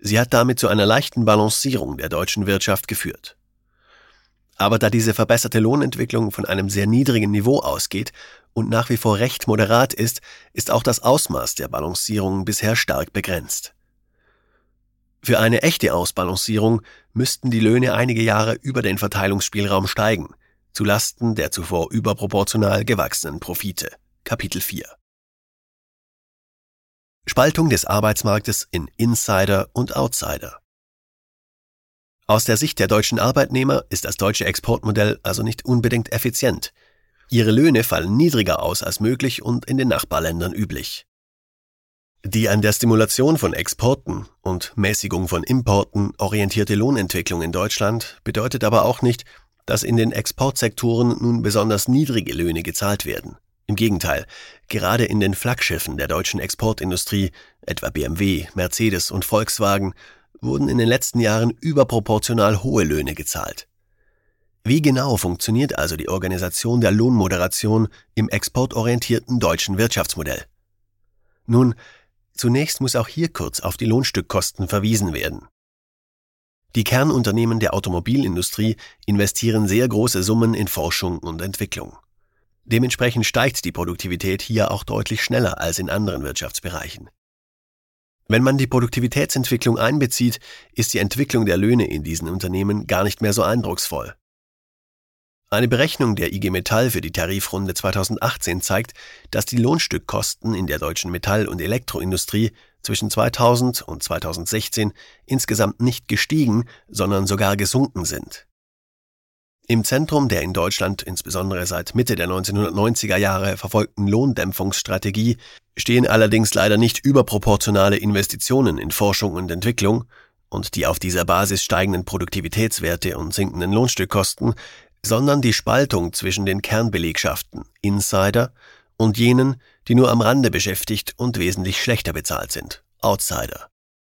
Sie hat damit zu einer leichten Balancierung der deutschen Wirtschaft geführt. Aber da diese verbesserte Lohnentwicklung von einem sehr niedrigen Niveau ausgeht und nach wie vor recht moderat ist, ist auch das Ausmaß der Balancierung bisher stark begrenzt. Für eine echte Ausbalancierung müssten die Löhne einige Jahre über den Verteilungsspielraum steigen, zu Lasten der zuvor überproportional gewachsenen Profite. Kapitel 4. Spaltung des Arbeitsmarktes in Insider und Outsider. Aus der Sicht der deutschen Arbeitnehmer ist das deutsche Exportmodell also nicht unbedingt effizient. Ihre Löhne fallen niedriger aus als möglich und in den Nachbarländern üblich. Die an der Stimulation von Exporten und Mäßigung von Importen orientierte Lohnentwicklung in Deutschland bedeutet aber auch nicht, dass in den Exportsektoren nun besonders niedrige Löhne gezahlt werden. Im Gegenteil, gerade in den Flaggschiffen der deutschen Exportindustrie, etwa BMW, Mercedes und Volkswagen, wurden in den letzten Jahren überproportional hohe Löhne gezahlt. Wie genau funktioniert also die Organisation der Lohnmoderation im exportorientierten deutschen Wirtschaftsmodell? Nun, zunächst muss auch hier kurz auf die Lohnstückkosten verwiesen werden. Die Kernunternehmen der Automobilindustrie investieren sehr große Summen in Forschung und Entwicklung. Dementsprechend steigt die Produktivität hier auch deutlich schneller als in anderen Wirtschaftsbereichen. Wenn man die Produktivitätsentwicklung einbezieht, ist die Entwicklung der Löhne in diesen Unternehmen gar nicht mehr so eindrucksvoll. Eine Berechnung der IG Metall für die Tarifrunde 2018 zeigt, dass die Lohnstückkosten in der deutschen Metall- und Elektroindustrie zwischen 2000 und 2016 insgesamt nicht gestiegen, sondern sogar gesunken sind. Im Zentrum der in Deutschland insbesondere seit Mitte der 1990er Jahre verfolgten Lohndämpfungsstrategie stehen allerdings leider nicht überproportionale Investitionen in Forschung und Entwicklung und die auf dieser Basis steigenden Produktivitätswerte und sinkenden Lohnstückkosten, sondern die Spaltung zwischen den Kernbelegschaften, Insider, und jenen, die nur am Rande beschäftigt und wesentlich schlechter bezahlt sind, Outsider.